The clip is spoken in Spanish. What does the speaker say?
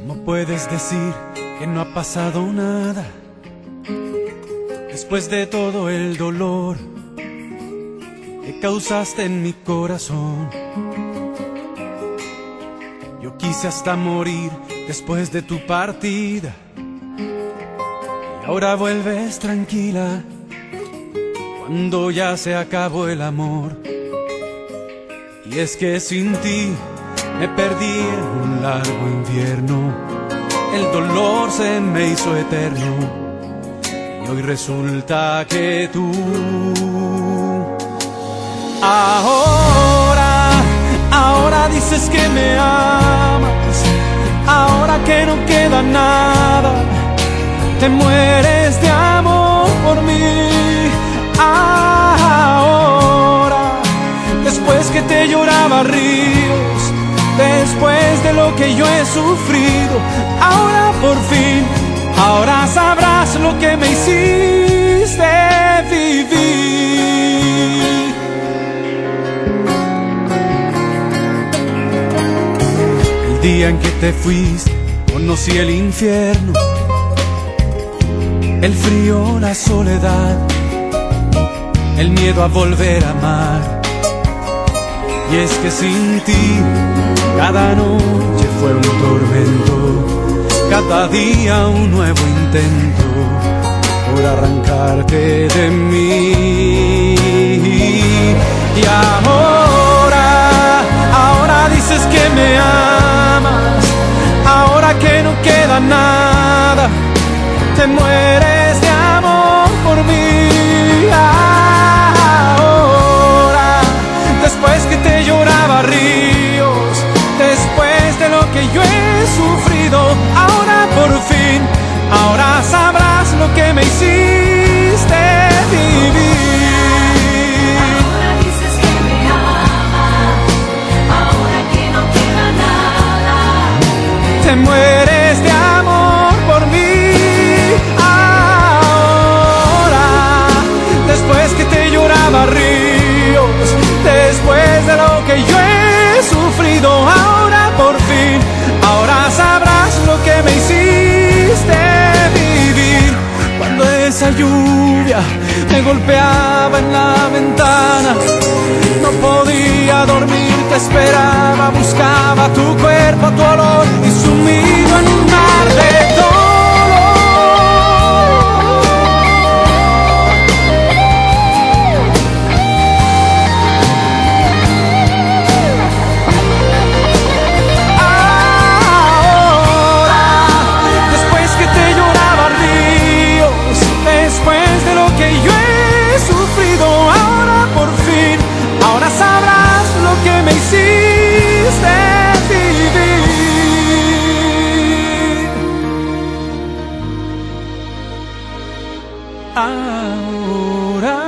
¿Cómo puedes decir que no ha pasado nada después de todo el dolor que causaste en mi corazón? Yo quise hasta morir después de tu partida y ahora vuelves tranquila cuando ya se acabó el amor. Y es que sin ti me perdí en un largo invierno, el dolor se me hizo eterno y hoy resulta que tú ahora dices que me amas, ahora que no queda nada, te mueres de amor por mí. Ahora, después que te lloraba ríos, después de lo que yo he sufrido, ahora por fin, ahora sabrás lo que me hiciste vivir. El día en que te fuiste, conocí el infierno, el frío, la soledad, el miedo a volver a amar. Y es que sin ti cada noche fue un tormento, cada día un nuevo intento por arrancarte de mí. Y ahora dices que me amas, ahora que no queda nada, te mueres de amor por mí. Ahora, después que te lloraba ríos, después de lo que yo he sufrido, ahora por fin, ahora sabrás lo que me hiciste vivir. Ahora dices que me amas, ahora que no queda nada, te mueres de amor por mí. Ahora, después que te lloraba ríos, después de lo que yo he sufrido, ahora por fin, ahora sabrás lo que me hiciste vivir. Cuando esa lluvia me golpeaba en la ventana, no podía dormir, te esperaba, buscaba tu cuerpo, tu olor, y sumido en un mar de dolor. Ahora sabrás lo que me hiciste vivir. Ahora